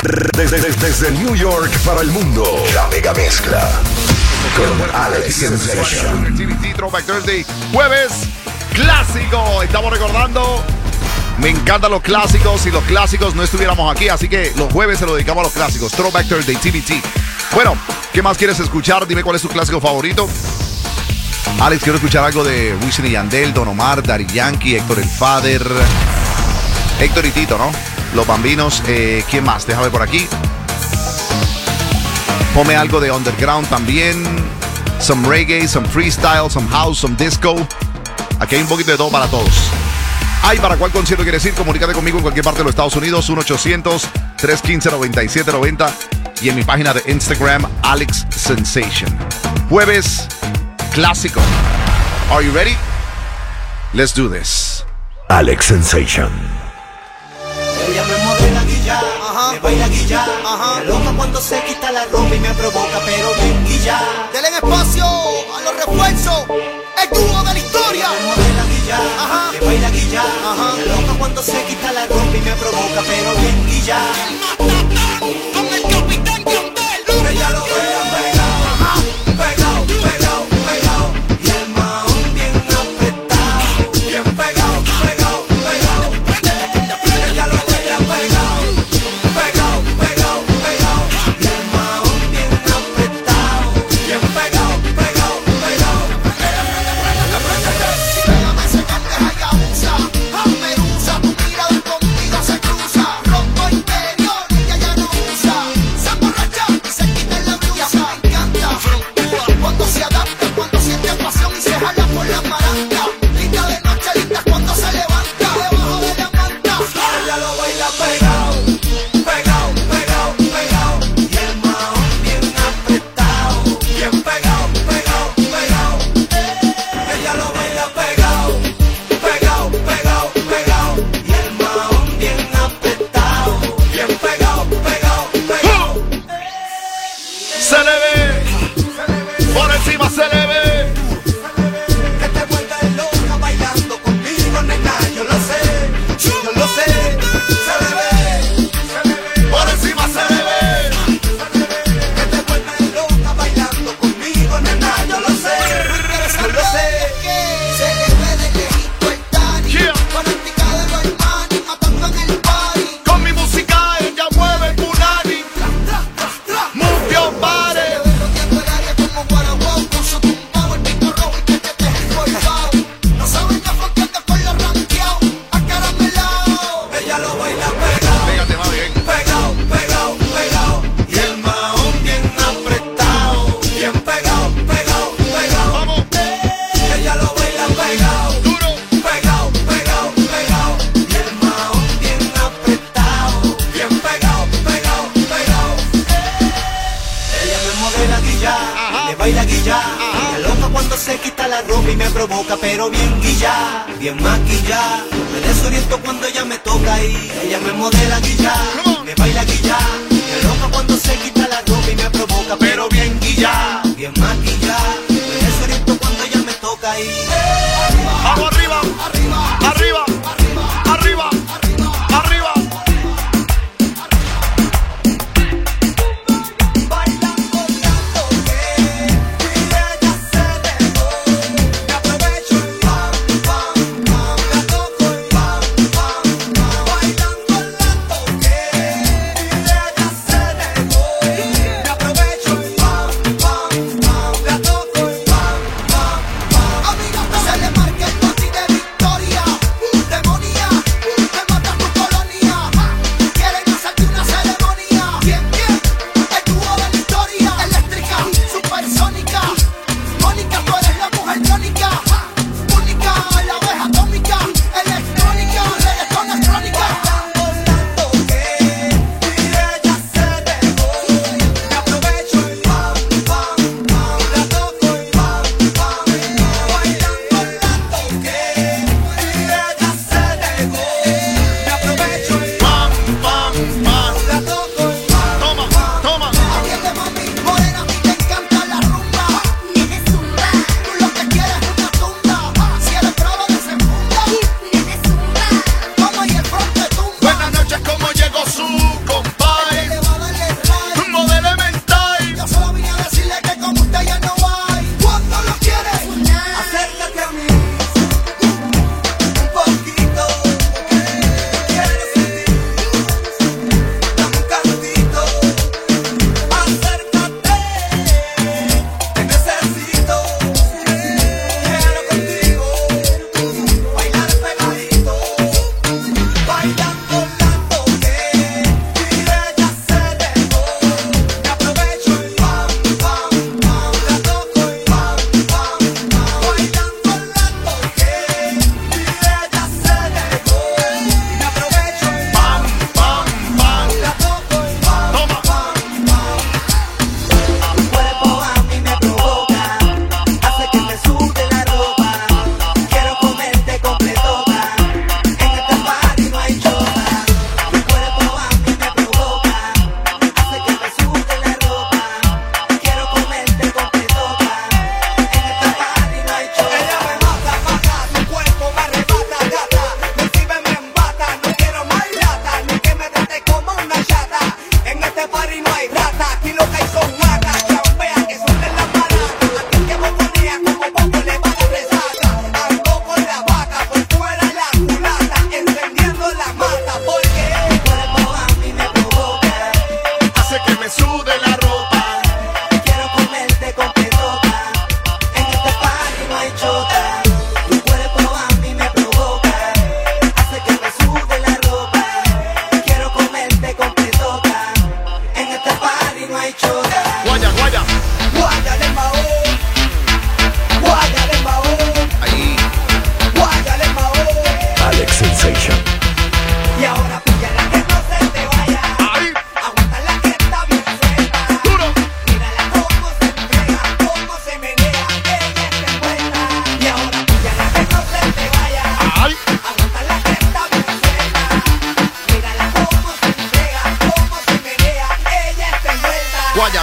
Desde New York para el mundo, la mega mezcla con Alex Sensation. TBT Throwback Thursday, jueves clásico. Estamos recordando. Me encantan los clásicos. Si los clásicos no estuviéramos aquí, así que los jueves se lo dedicamos a los clásicos. Throwback Thursday, TBT. Bueno, ¿qué más quieres escuchar? Dime cuál es tu clásico favorito. Alex, quiero escuchar algo de Wisin y Yandel, Don Omar, Daddy Yankee, Héctor el Father, Héctor y Tito, ¿no? Los Bambinos. ¿Quién más? Déjame por aquí. Ponme algo de underground también. Some reggae, some freestyle, some house, some disco. Aquí hay un poquito de todo para todos. Ay, ¿para cuál concierto quieres ir? Comunícate conmigo en cualquier parte de los Estados Unidos. 1-800-315-9790. Y en mi página de Instagram, Alex Sensation. Jueves clásico. Are you ready? Let's do this. Alex Sensation. Ella me modela guilla, me baila guilla, me loca cuando se quita la ropa y me provoca, pero bien guilla. Denle espacio a los refuerzos, el dúo de la historia. Ella me modela guilla, me baila guilla, me loca cuando se quita la ropa y me provoca, pero bien guilla. El matatán con el capitán Yandel. Ella lo baila pegado, pegado, pegado, pegado, y el mahón bien apretado, bien pegado, pegado, pegado. Ella lo baila pegado, pegado, pegado, pegado, y el mahón bien apretado, bien pegado, pegado, pegado. Déjame secarte a Yabusa, Medusa, tu mirada conmigo se cruza. Rompo interior, ella ya no usa. Se emborracha y se quita la blusa. Me encanta, fluctúa cuando se adapta, cuando siente pasión y se jala por la palanca. Linda de noche, linda cuando se levanta, debajo de la manta. Ella lo baila pegado, pegado, pegado, pegado, y el mahón bien apretado, bien pegado, pegado, pegado. Ella lo baila pegado, pegado, pegado, pegado, y el mahón bien apretado, bien pegado, pegado, pegado. Se le ve. Por encima se le ve. Que te vuelves loca bailando conmigo, nena, yo lo sé, yo lo sé. Se le ve, Por encima se le ve. que te vuelves loca bailando conmigo, nena, yo lo sé, yo lo sé. Se le ve de lejito el Dani, Yeah. fanática de los hermanos, matando en el party. Con mi música ella mueve el punani. Move your body. Rodeando el área como Guaraguao, con su tumbao, el pico rojo y que te deje colgado. No saben ya fronteando con los ranqueados, acaramelados. Ella lo baila pegado, Fíjate, va bien. pegado, pegado, pegado, y el mahón bien apretado, bien pegado, pegado, pegado. Vamos. Ella lo baila pegado, Duro. pegado, pegado, pegado, y el mahón bien apretado, bien pegado, pegado, pegado. Ella me modela guilla, me baila guilla, me loca cuando se quita la ropa y me provoca, pero bien guilla, bien maquilla. Me desoriento cuando ella me toca y ella me modela guilla, me baila guilla, me loca cuando se quita la ropa y me provoca, pero bien guilla, bien maquilla. Me desoriento cuando ella me toca y Vamos arriba. Arriba, Arriba. arriba, Arriba. Arriba. bailando tanto que ella se dejó. Me aprovecho y pam, pam, pam, la toco y pam, pam, pam. Bailando tanto que ella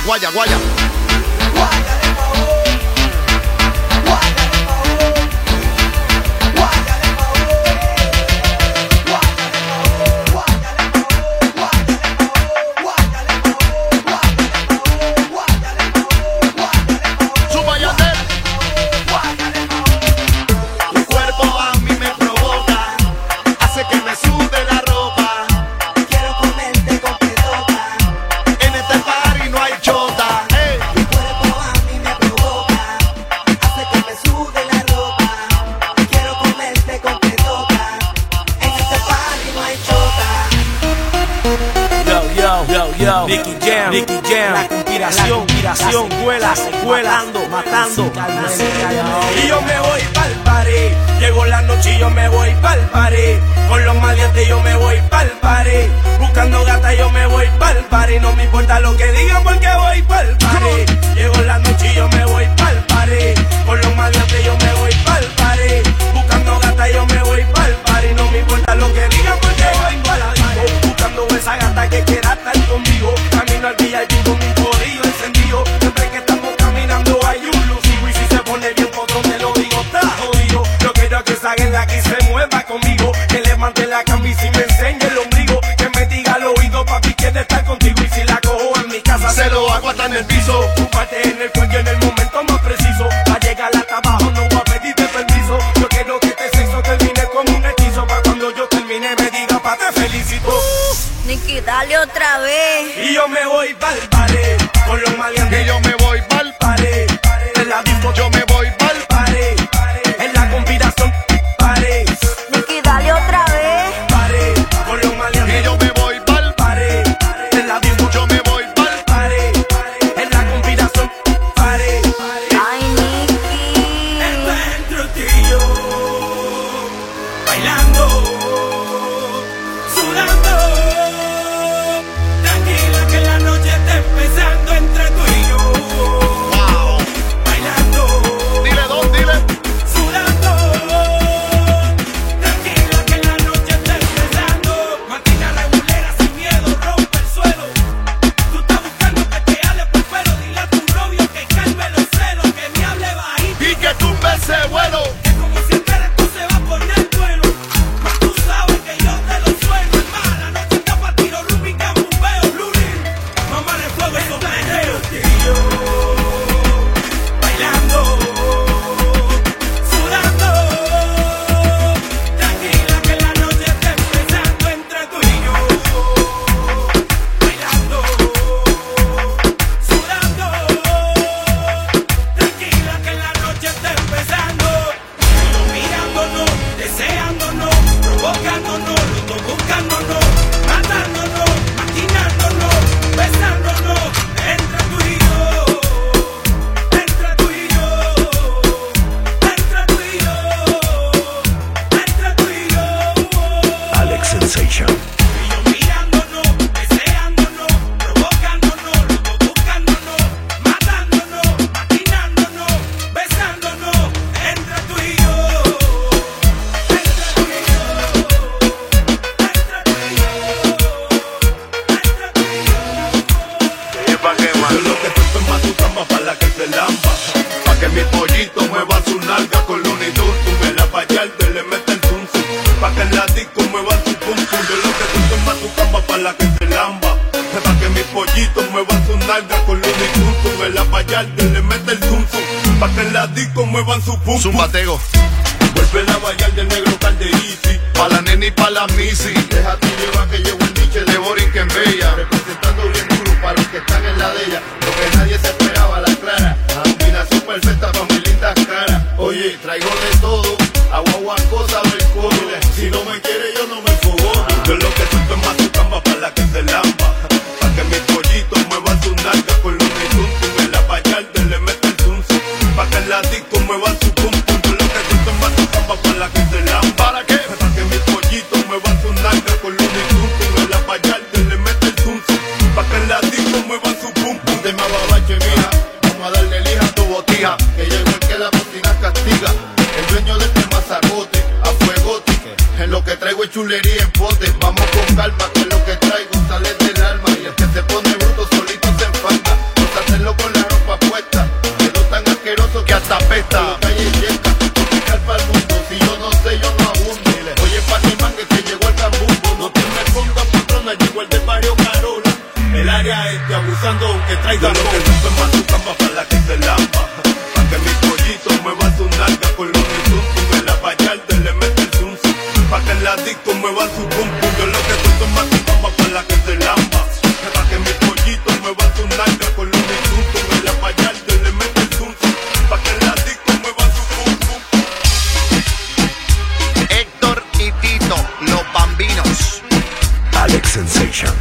guaya, guaya. Guáyale pa' hoy, guáyale pa' hoy, guáyale pa' hoy, guáyale pa' hoy, guáyale pa' hoy, guáyale pa' hoy, guáyale pa' hoy, guáyale pa' hoy, guáyale pa' hoy, guáyale pa' hoy. Suba, Yandel. Tu cuerpo a mí me provoca, hace que me sude la ropa. Quiero comerte completoca, En este party no hay chota. Hey. tu cuerpo a mí me provoca, hace que me sude la ropa. Quiero comerte completoca, en este party no hay chota. Yo, Nicky Jam, la conspiración, secuela, matando, Y yo me voy pa'l party, llegó la noche y yo me voy pa'l party. Con los maleantes yo me voy pa'l party, buscando gata yo me voy pa'l party. No me importa lo que digan porque voy pa'l party. Llegó la noche y yo me voy pa'l party, con los maleantes yo me voy pa'l party, buscando gata yo me voy pa'l party. No me importa lo que digan porque voy pa'l party, buscando esa gata que quiera estar conmigo. Camino al VIP con mi corillo encendido, siempre que estamos caminando hay un lucido. Y si se pone bien potón te lo digo, está jodido. Yo quiero que esa guerra aquí se mueva conmigo, que levante la camisa y me enseñe el ombligo, que me diga al oído papi quiere estar contigo. Y si la cojo en mi casa se lo hago hasta en el piso. Tu parte en el cuello en el momento más preciso, para llegar hasta abajo no voy a pedirte permiso. Yo quiero que este sexo termine como un hechizo, para cuando yo termine me diga pa' te felicito. Nicky, dale otra vez. Y yo me voy pa'l party, con los maleantes Y yo me voy pa'l party, en la disco yo me voy pa'l party, en la conspiración party, Nicky, dale otra vez. party, con los y maleantes yo me voy pa'l party, en la disco yo me voy pa'l party, en la conspiración party. Ay, Nicky. Esto es entre ti y yo, bailando, sudando, tranquila que la noche está empezando entre tú y yo, wow. bailando, Dile dos, dile. sudando, tranquila que la noche está empezando. Martina regulera sin miedo, rompe el suelo. Tú estás buscando que te hable por pelo, dile a tu novio que calme los celos, que me hable bajito. Y que tumbe ese vuelo. Es como si esperes tú se va a poner duelo. Mas tú sabes que yo te lo sueno. Hermana, la noche está pa' tiro, Rubik, bombeo, Blue Ring. Mamá de fuego, esos perreos. Y yo, bailando, sudando. Tranquila que la noche está empezando entre tú y yo. Bailando, sudando. Tranquila que la noche está empezando. Mirándonos, deseándonos, provocándonos, los dos buscándonos, matándonos, maquinándonos, besándonos, entre tú y yo, entre tú y yo, entre tú y yo, entre tú y yo. Alex Sensation. Y yo mirándonos, deseándonos, provocándonos, los dos buscándonos, matándonos, maquinándonos, besándonos, entre tú y yo, entre tú y yo, entre tú y yo, entre tú y yo. Yo lo que estoy es más tu cama para la que se lampa, pa' que mi pollito mueva su nalga con Looney Tunes. Tú me la payarte, le mete el zum zum, pa' que en la disco mueva su pum pum. Yo lo que estoy es más tu cama para la que se lamba, pa' que mi pollito mueva su nalga con Looney Tunes. Tú me la payarte, le mete el zum zum, pa' que en la disco muevan su pum pum. Zumbatego. Vuelve la bayal del negro Caldeisi, Pa' la nena y pa' la misi. déjate llevar que llegó el niche De Borinquen Bella. representando bien duro para los que están en la de ella. Lo que nadie se esperaba, la clara. Combinación perfecta para mis lindas caras. Oye, traigo de todo, agua, cosa, del coro. Si no me quiere, yo no me fogono. Yo lo que siento es más tu cama para la que se lamba, pa' que mis pollitos muevan su nalga con los tuntum. En la payarte le mete el tuntum, pa' que en la disco muevan su pum pum. Yo lo que siento es más tu cama para la que se lamba. ¿Para qué? Pa' que mis pollitos muevan su nalga con los tuntum. a abusando aunque traiga lo que rompe más tu cama para la que se lampa. Pa' que mi pollito mueva su nalga con los insultos. En la vallarta le mete el zum zum. Pa' que en la disco mueva su pum pum. Yo lo que suelto más tu cama para la que se lampa. Pa' que mi pollito mueva su nalga con los insultos. En la vallarta le mete el zum zum. Pa' que en la disco mueva su pum pum. Héctor y Tito, los bambinos. Alex Sensation.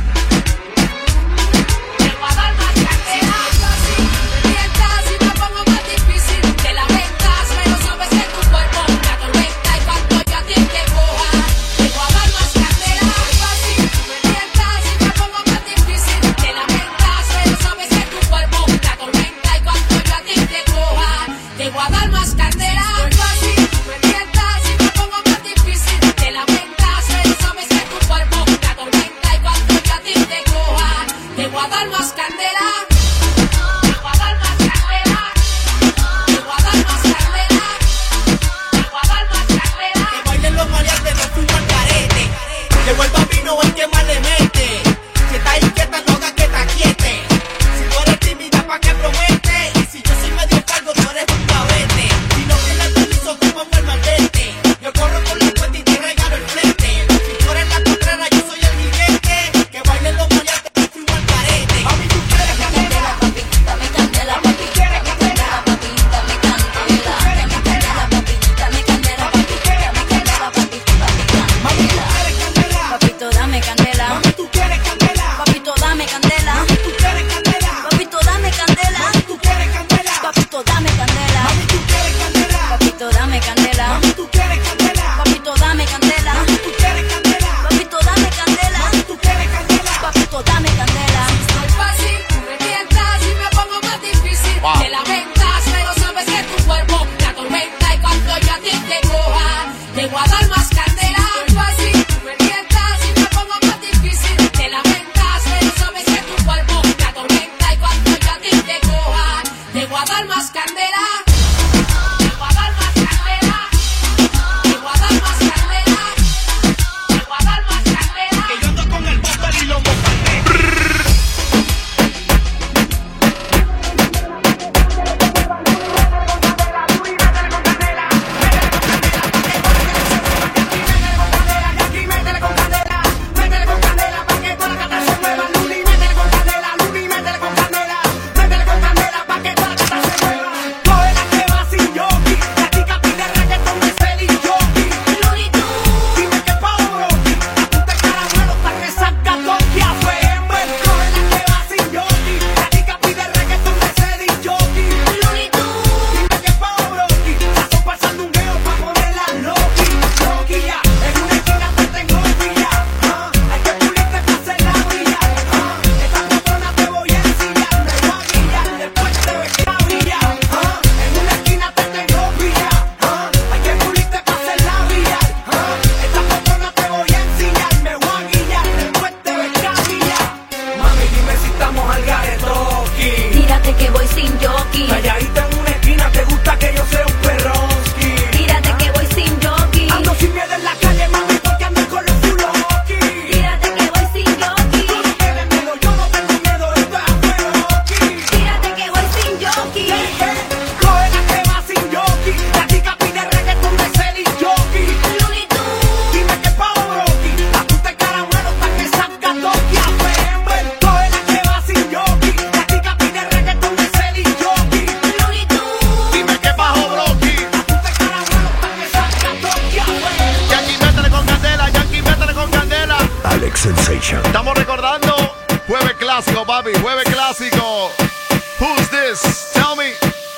Sensation. Estamos recordando Jueves Clásico, papi, Jueves Clásico. Who's this? Tell me.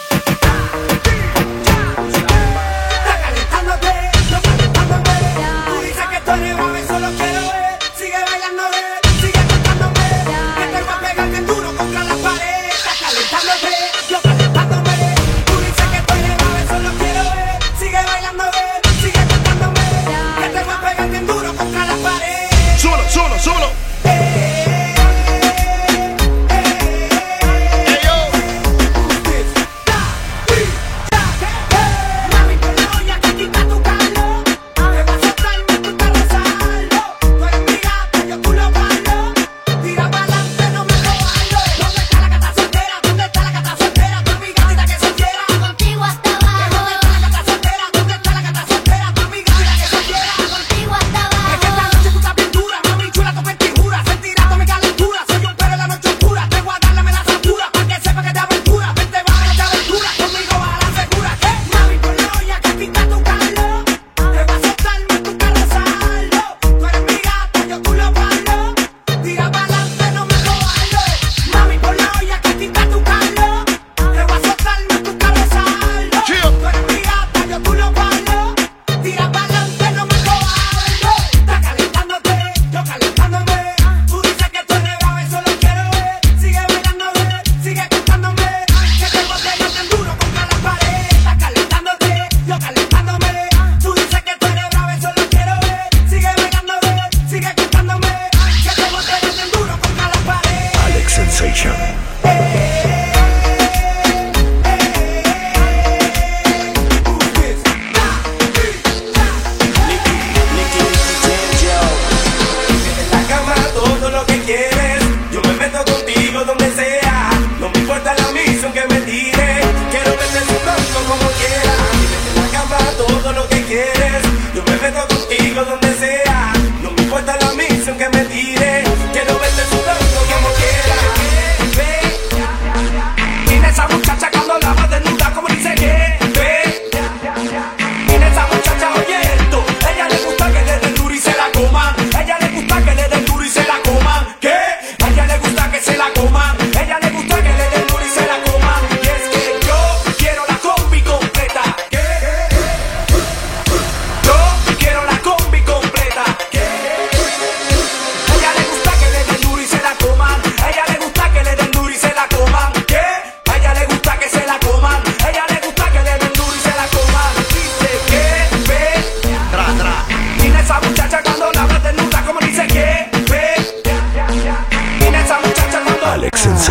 Súbelo.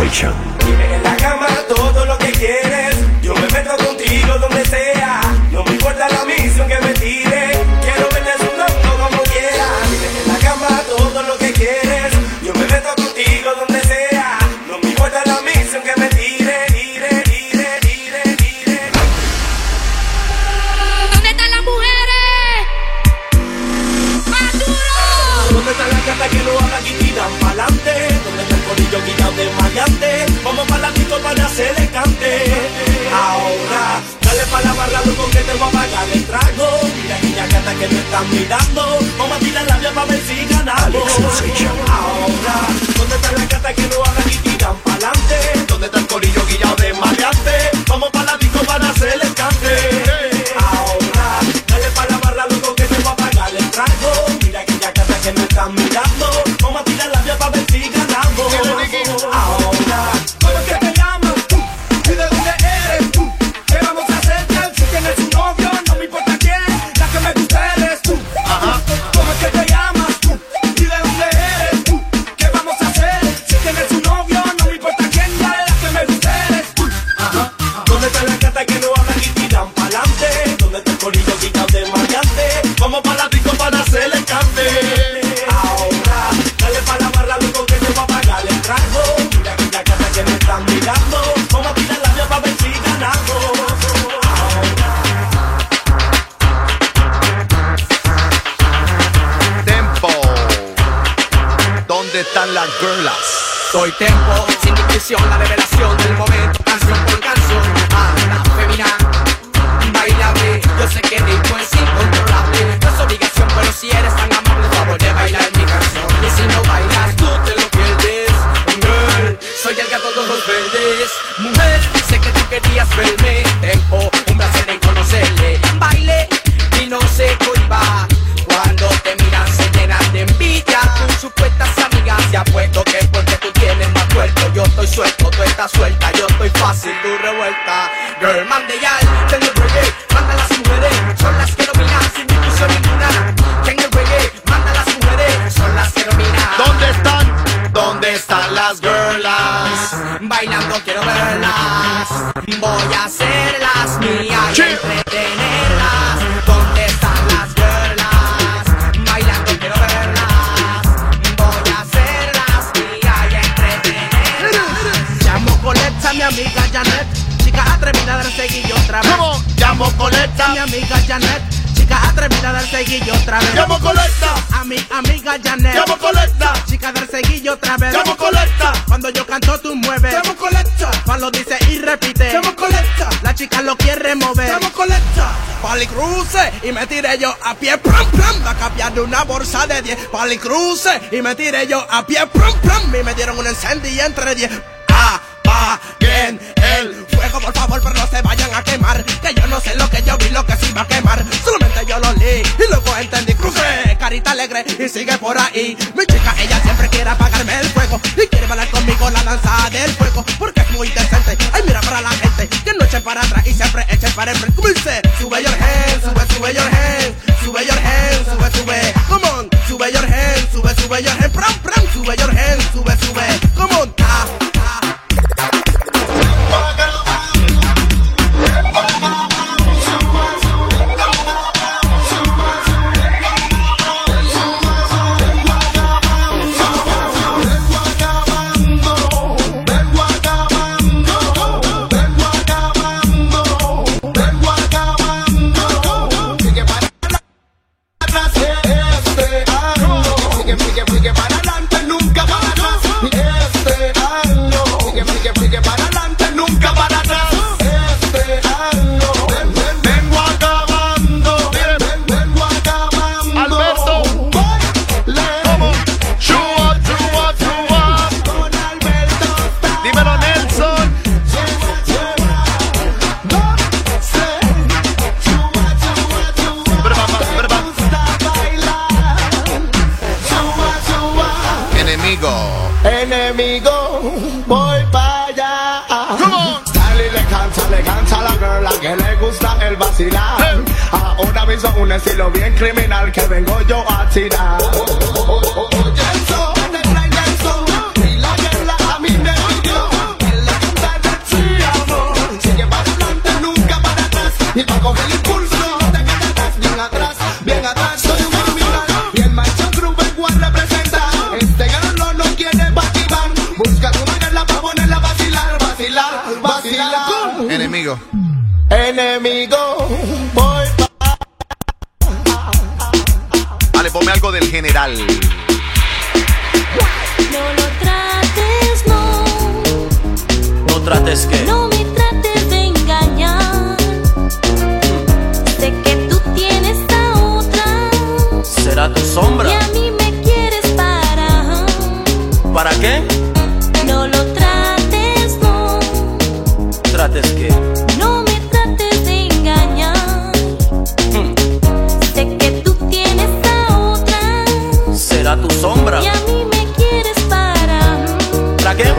Sensation. Dime en la cama todo lo que quieres. Yo me meto contigo donde sea. No me importa la misión que me tire. Quiero verte sudando como quieras. Dime en la cama todo lo que quieres. Yo me meto contigo donde sea. No me importa la misión que me tire. ¿Dónde están las mujeres? ¡Más duro! ¿Dónde están las gatas que no hablan y tiran pa'lante? ¿Dónde está el corillo quitado de maleante? Vamos para la disco para hacer el cante. Ahora, dale pa' la barra, loco, que te voy a pagar el trago. Mira aquella gata que me están mirando. Vamos a tirar la vía pa' ver si ganamos. Ahora, ¿dónde están las gatas que no hablan y tiran pa'lante? ¿Dónde está el corillo guillado de maleante? Vamos pa' la disco para hacer el cante. Ahora, dale pa' la barra, loco, que te voy a pagar el trago. Mira aquella gata que me están mirando. Vamos a tirar la vía pa' ver si ganamos. Ahora, ¿cómo es que te llamas? ¿Y de dónde eres tú? ¿Qué vamos a hacer? Si tienes un novio, no me importa quién. La que me gusta eres tú. ¿Cómo es que te llamas tú? ¿Y de dónde eres tú? ¿Qué vamos a hacer? Si tienes un novio, no me importa quién. La que me gusta eres tú. ¿Dónde están las gatas que no hablan y tiran pa'lante? ¿Dónde está el corillo quitado de maleante? Vamos pa' la disco para hacer el cante. Ahora, dale pa' la barra, loco, que te va a pagar el trago. Mira aquella gata que me están mirando. Vamos a tirar la vía pa' ver si ganamos. Tempo. ¿Dónde están las girlas? Soy Tempo, sin discusión, la revelación del momento, canción por canción, anda, femina, bailable, yo sé que ritmo es incontrolable, no es obligación, pero si eres tan amable, favor de bailar mi canción, y si no bailas, tú te lo pierdes, girl, soy el gato de ojos verdes, mujer, sé que tú querías verme, Tempo, un placer en conocerle, baile, y no se cohiba, cuando te miran se llenan de envidia, con supuestas amigas, te apuesto que porque tú tienes más cuerpo, yo estoy suelto, tú estás suelta, yo estoy fácil, tú revuelta. Girl, mande ya, tengo el reggae, manda las mujeres, son las que dominan, sin discusión ninguna. Tengo el reggae, manda las mujeres, son las que dominan. ¿Dónde están? ¿Dónde están las girlas? Bailando quiero verlas, voy a hacerlas mías y entretenerlas. ¿Dónde están las girlas? Bailando quiero verlas, voy a hacerlas mías y entretenerlas. Llamo Coletta, mi amiga Janet, chica atrevida del seguillo otra vez. Llamo Coletta, mi amiga Janet, chica atrevida del seguillo otra vez. Llamo Coletta, a mi amiga Janet, llamo Coletta, chica del seguillo otra vez. llamo Coletta, Cuando yo canto tú mueves. llamo Coletta, Juan lo dice y repite. llamo Coletta, La chica lo quiere mover. llamo Coletta. Palicruce y me tiré yo a pie, prum, prum, a cambiar de una bolsa de 10. Palicruce y me tiré yo a pie, prum, prum, y me dieron un incendio entre 10. Apaguen el fuego, por favor, pero no se vayan a quemar. Que yo no sé lo que yo vi, lo que se iba a quemar. Solamente yo lo leí y luego entendí. Crucé, carita alegre y sigue por ahí. Mi chica, ella siempre quiere apagarme el fuego y quiere bailar conmigo la danza del fuego, porque es muy decente. Ay, mira para la gente que no echen para atrás y siempre echen para el frente. Como dice, sube your hands, sube your hands, sube your hands, sube. Come on, sube your hands, sube your hands, pram, pram, sube your hands, sube. Come on, Sigue para adelante, nunca para atrás. Este año, sigue para adelante, nunca para atrás. Este año, vengo acabando, vengo acabando. Alberto, ¿cómo? Chua. Con Alberto. Dímelo, Nelson. Enemigo, voy para allá. Dale y le canta a la girl a que le gusta el vacilar. Ahora mismo un estilo bien criminal que vengo yo a tirar. Oye, eso, te trae eso. Y la girl a mí me pidió. enemigo. Enemigo, voy. Dale, ponme algo del general. No lo trates, no. No trates que. No me trates de engañar. Sé que tú tienes a otra. Será tu sombra. Y a mí me quieres para. ¿Para qué? No lo trates, no. ¿Trates qué? No me trates de engañar. Sé que tú tienes a otra. Será tu sombra. Y a mí me quieres para. ¿Para qué?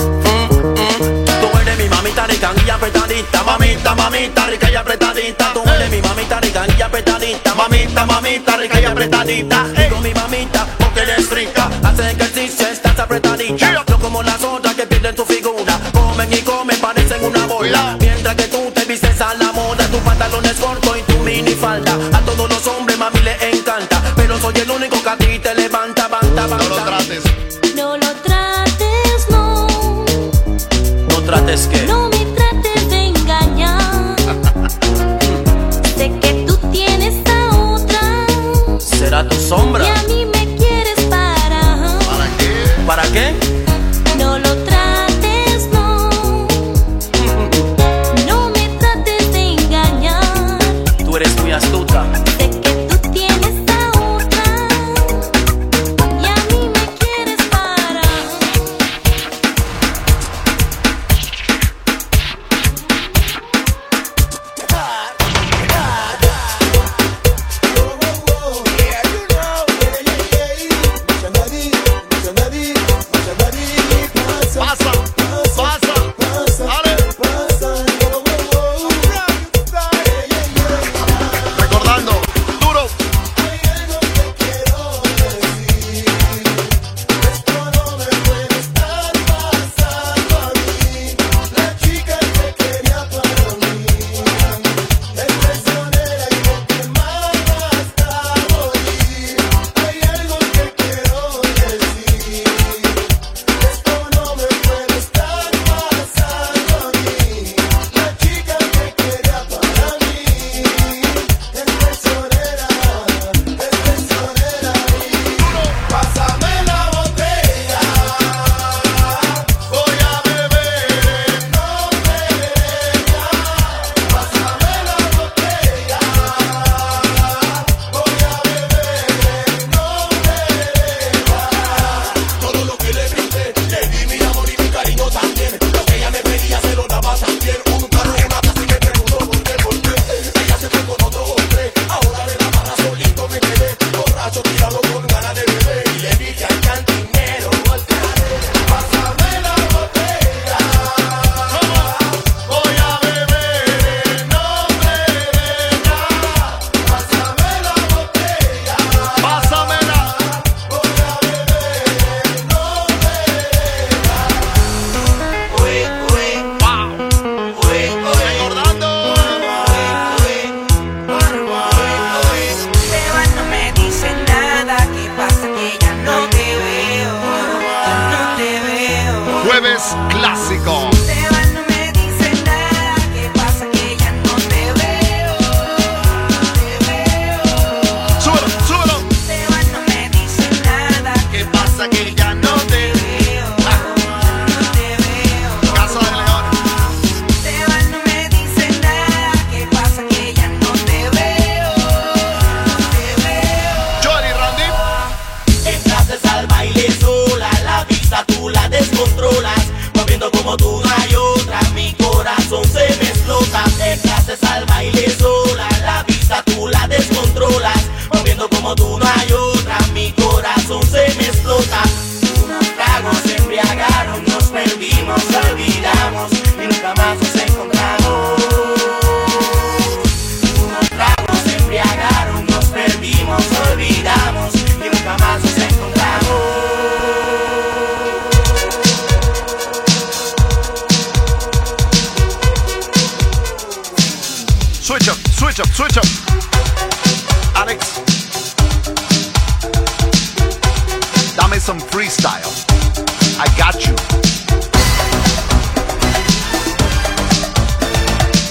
Tú eres mi mamita rica y apretadita. Mamita, mamita rica y apretadita. Tú eres mi mamita rica y apretadita. Mamita, mamita rica y apretadita. Digo mi mamita porque eres rica. Hace ejercicio, estás apretadita. No como las otras que pierden tu figura. Comen y comen, parecen una bola. Mientras que tú te vistes a la moda. Tu pantalón es corto y tu minifalda. A todos los hombres mami les encanta. Pero soy el único que a ti te levanta, banta, banta. No lo trates. No lo trates, no. No trates que. No me trates de engañar. Sé que tú tienes a otra. Será tu sombra. Y a mí me quieres para. ¿Para qué? ¿Para qué? No lo trates, no. No me trates de engañar. Tú eres muy astuta. Sé que tú tienes a otra. Y a mí me quieres para. Pasa, pasa, dale. Recordando, duro. Pásame la botella, voy a beber en nombre de ella. Pásame la botella, voy a beber en nombre de ella. Todo lo que le brindé, le di mi amor y mi cariño también. Lo que ella me pedía se lo daba también. Un carro, una casa y me preguntó por qué. Ella se fue con otro hombre, ahora de la barra solito me quedé. Borracho tirado con ganas de beber. Y le dije al cantinero, pásame la botella, voy a beber en nombre de ella. Pásame la botella, Pásamela. voy a beber en nombre Recordando. Sebas no me dice nada, ¿qué pasa? Que ya no te veo, ya no te veo. Jueves clásico. Sebas no me dice nada, ¿qué pasa? Que ya no te veo, te veo. Súbelo, súbelo. Sebas no me dice nada, ¿Qué pasa que ya no te veo, no te veo. Casa de León? Sebas no me dice nada, ¿qué pasa? Que ya no te veo, te veo. Joel y Randy. Entraste al baile sola, la vista tú la descontrolas, moviendo como tú no hay otra, mi corazón se me explota. Entraste al baile sola, la vista tú la descontrolas, moviendo como tú no hay otra, mi corazón se me explota. Unos tragos se embriagaron, nos perdimos, olvidamos y nunca más nos encontramos. Unos tragos se embriagaron, nos perdimos, olvidamos y nunca más nos encontramos. Switch up, switch up, switch up. Alex. Dame some freestyle. I got you.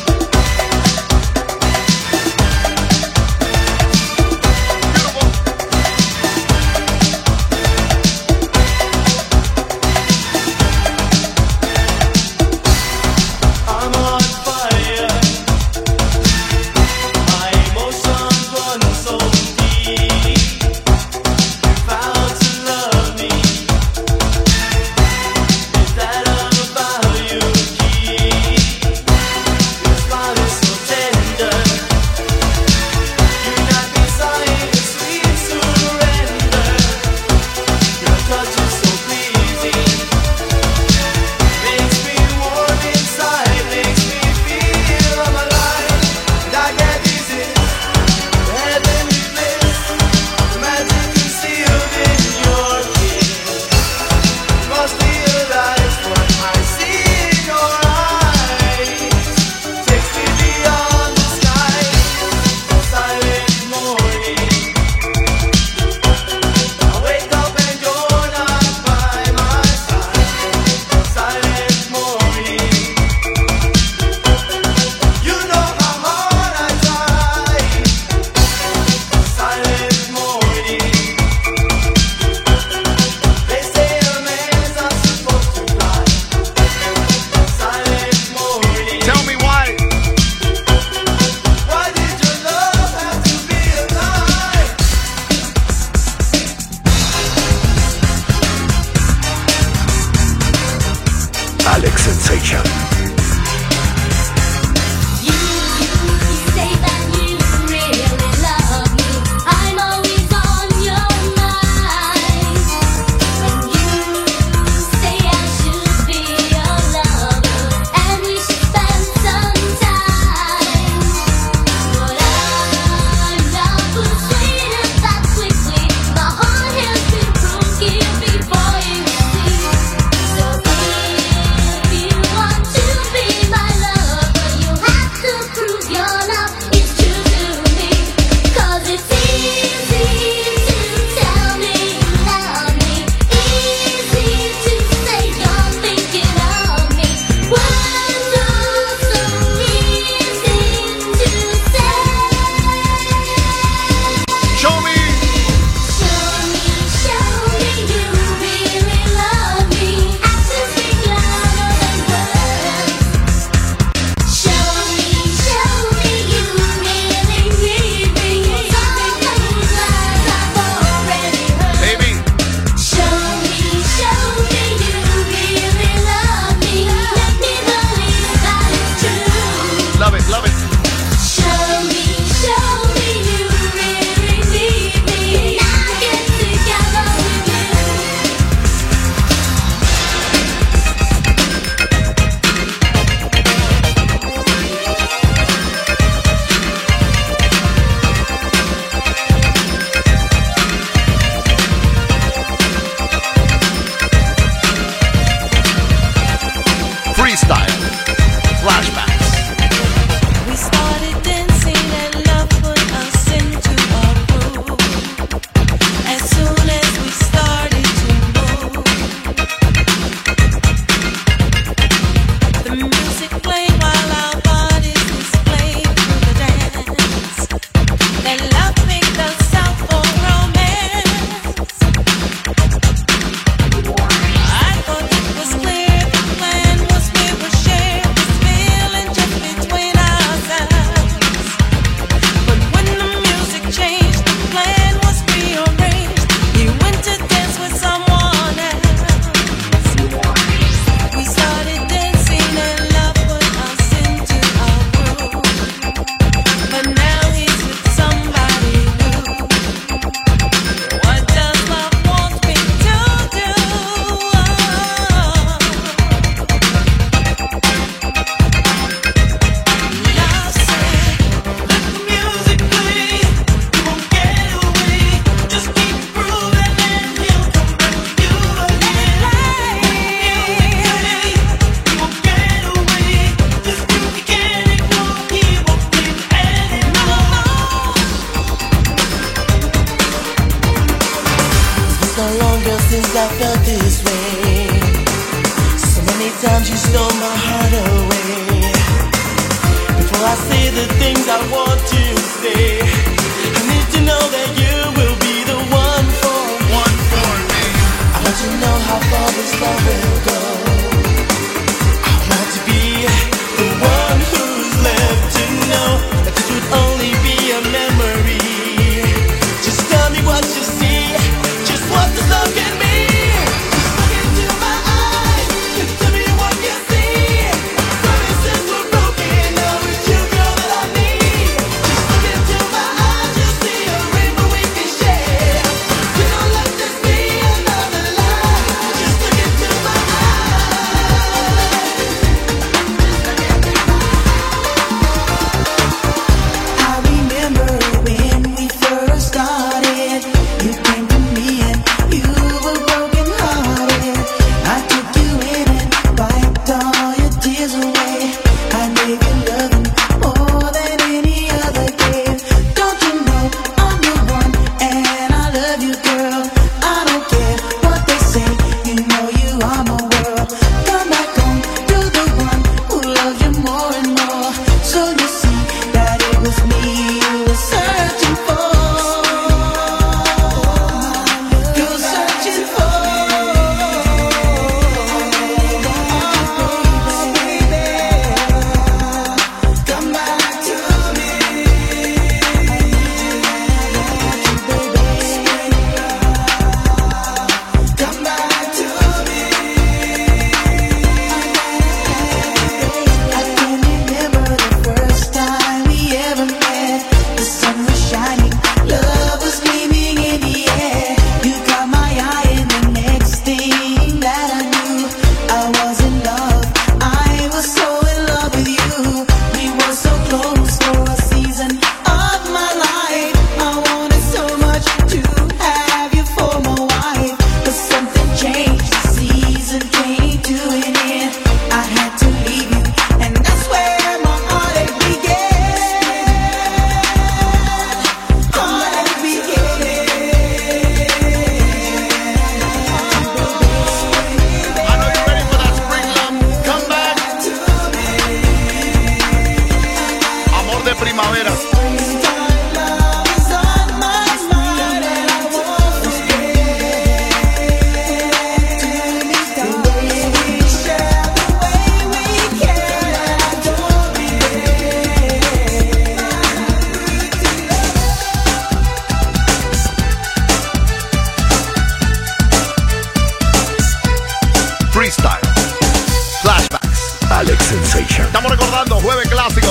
Alex Sensation.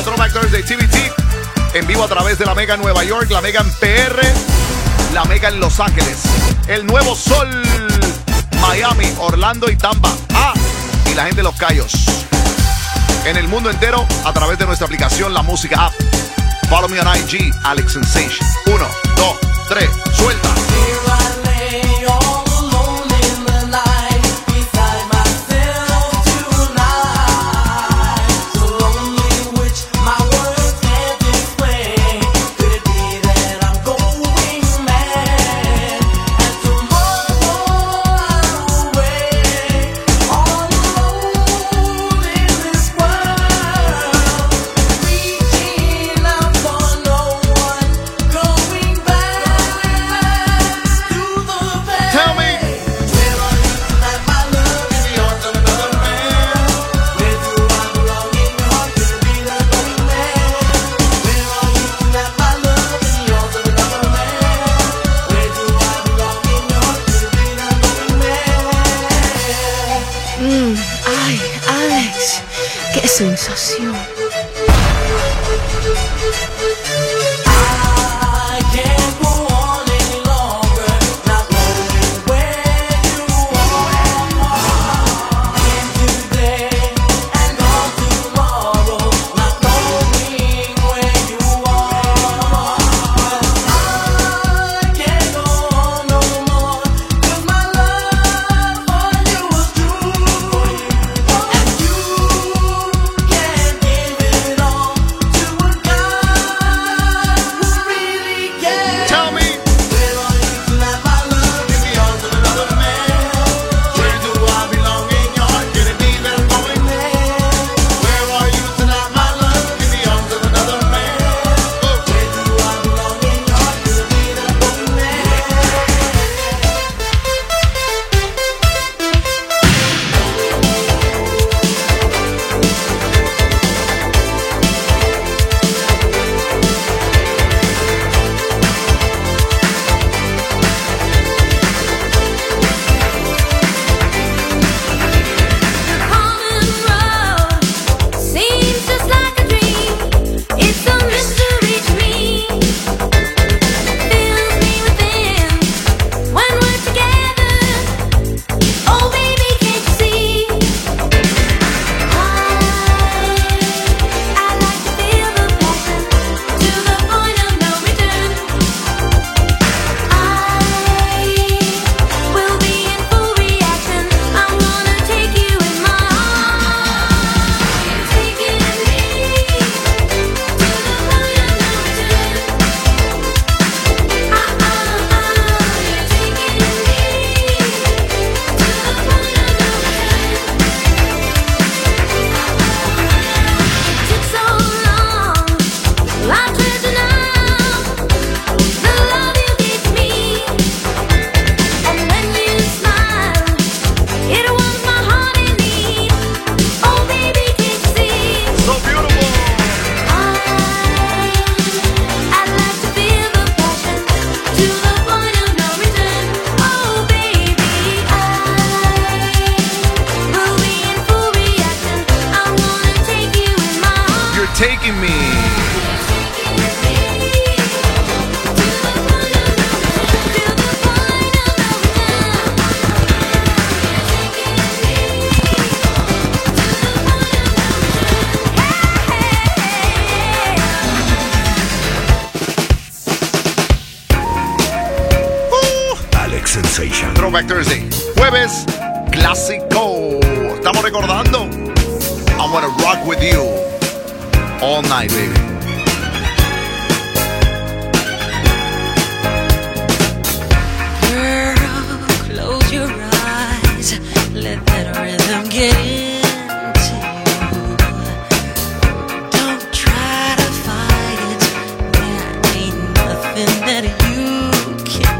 clásico Throwback Thursday TBT. En vivo a través de la Mega en Nueva York, la Mega en PR, la Mega en Los Ángeles, el Nuevo Sol, Miami, Orlando y Tampa. Y la gente de Los Cayos. En el mundo entero a través de nuestra aplicación La Música App. Follow me on IG, Alex Sensation. 1, 2, 3, suelta. Ay, Alex, qué sensación. Taking me. Alex Sensation. Throwback Thursday. Jueves clásico. Estamos recordando. I wanna rock with you all night, baby. Girl, close your eyes. Let that rhythm get into you. Don't try to fight it. There ain't nothing that you can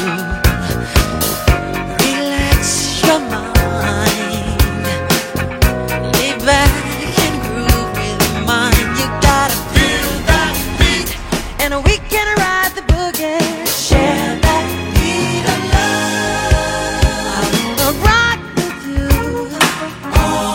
do. Relax your mind. Lay back and groove with mine. You gotta feel that beat, and we can ride the boogie. Share that beat of love. I wanna rock with you all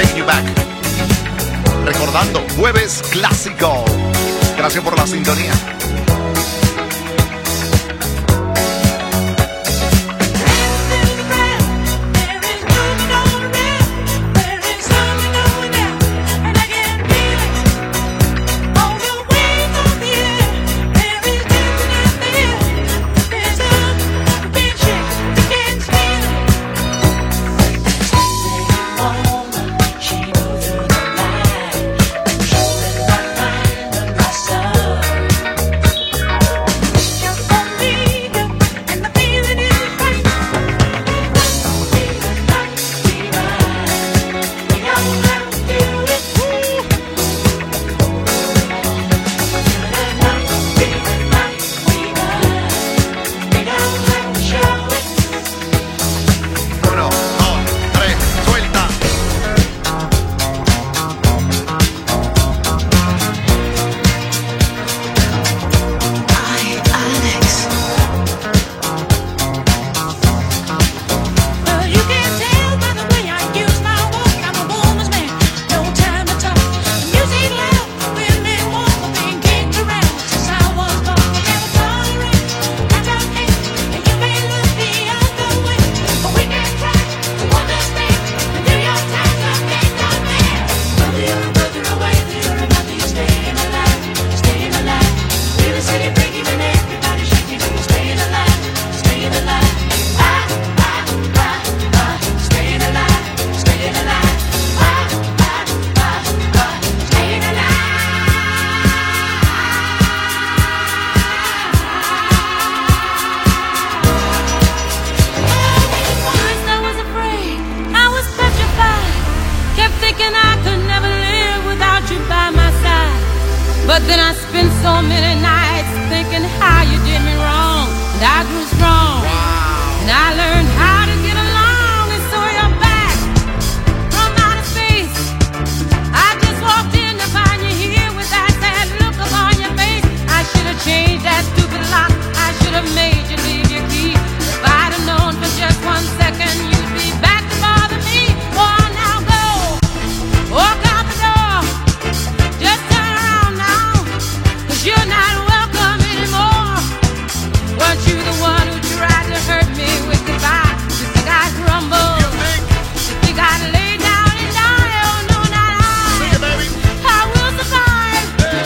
Taking You Back. Recordando, jueves clásico. Gracias por la sintonía. But then I spent so many nights thinking how you did me wrong, and I grew strong, and I learned how to get along, and so you're back from outer space. I just walked in to find you here with that sad look upon your face. I should have changed that stupid lock. I should have made you leave your key. If I'd have known for just 1 second you'd be back to bother me. Oh, now go, walk out the door, just turn around now, 'cause you're not welcome anymore. Weren't you the one who tried to hurt me with goodbye? You think I'd crumble? You think I'd lay down and die? Oh no, not I. I will survive.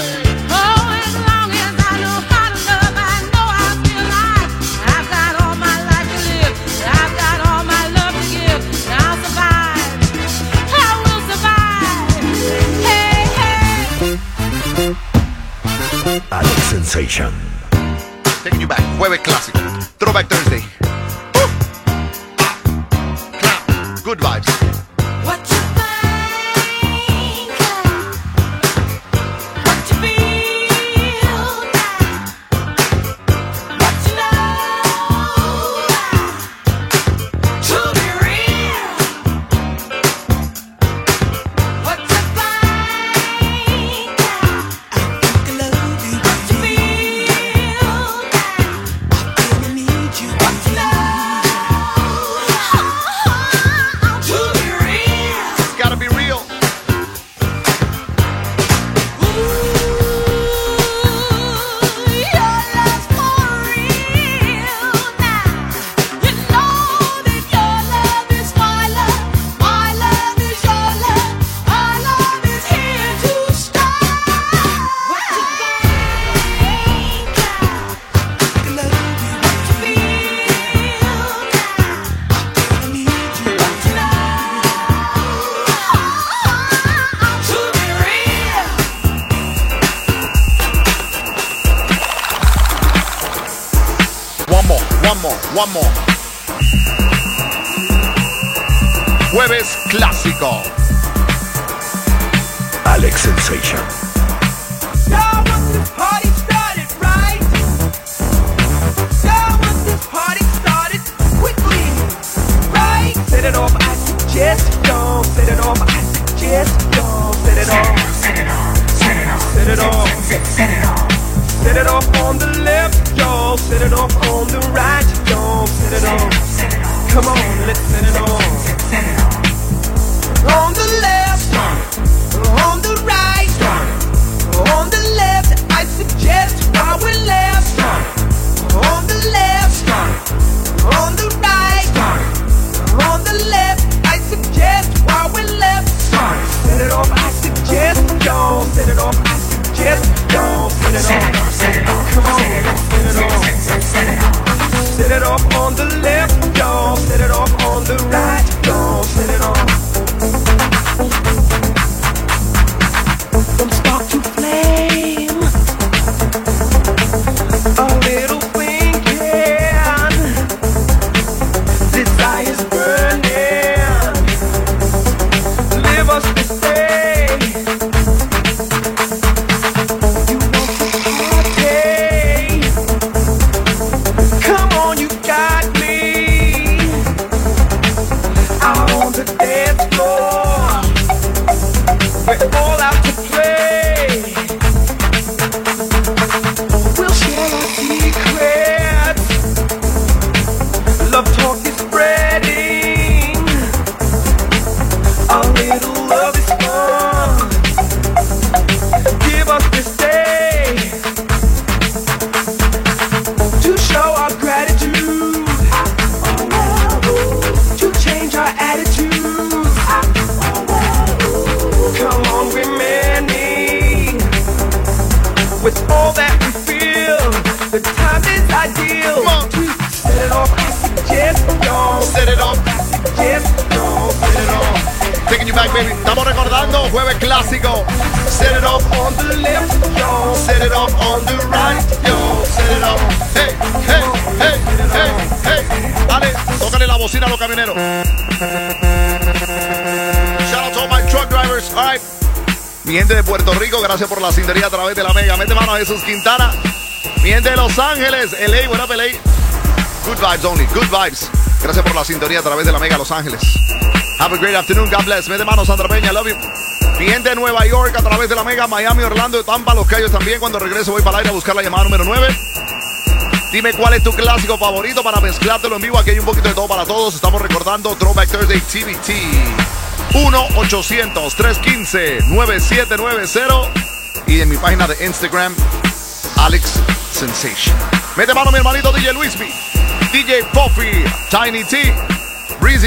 Oh, as long as I know how to love, I know I'll be alive. I've got all my life to live, I've got all my love to give, and I'll survive. I will survive. Hey, hey. Alex Sensation. Taking You Back, jueves clásico. Throwback Thursday. Clap. Good vibes. What you think, what you feel, what you know, to be real. What you think, what you feel, what you know, to be real. It's gotta be real. Your love's for real now. You know that your love is my love is your love, our love is here to stay. What you think, what you feel, what you know, to be real. One more. Jueves clásico. Alex Sensation. Y'all want this party started, right? Y'all want this party started quickly, right? Set it off, I suggest, don't set it off, I suggest, don't set it off. Set it off. Set it off. Set it off on the left, y'all. Set it off on the right, y'all. Set it off. Come on, let's set it off. On the left. Set it off on the left, y'all. Set it off on the right, y'all. Set it off. From spark to flame, a little thinking, desire's burning. Live us this day. You want to party? Come on, you got me. Out on the dance floor, we're all out to play. We'll share our secrets. Love talk is spreading. A little love is fun. Give us this day to show our gratitude, to change our attitudes. Come on, we're many. With all that we feel, the time is ideal. Set it off, I suggest, y'all. Set it off. Yes, y'all. Set it off. Taking you back, baby. Estamos recordando Jueves Clásico. Set it off on the left, y'all. Set it off on the right, yo. Set it off. Hey, hey, hey, hey, hey. Dale, tócale la bocina a los camioneros. Shout out to all my truck drivers. All right. Mi gente de Puerto Rico, gracias por la sintonía a través de la Mega. Mete mano a Jesús Quintana. Mi gente de Los Ángeles, LA, buena pelea. Good vibes only, good vibes. Gracias por la sintonía a través de la Mega Los Ángeles. Have a great afternoon, God bless. Mete mano, Sandra Peña, love you. Mi gente de Nueva York a través de la Mega, Miami, Orlando, Tampa, Los Cayos también. Cuando regreso voy para el aire a buscar la llamada número 9. Dime cuál es tu clásico favorito para mezclártelo en vivo. Aquí hay un poquito de todo para todos. Estamos recordando Throwback Thursday TBT. 1-800-315-9790. Y en mi página de Instagram, Alex Sensation. Mete mano mi hermanito DJ Luismi, DJ Puffy, Tiny T, Breezy.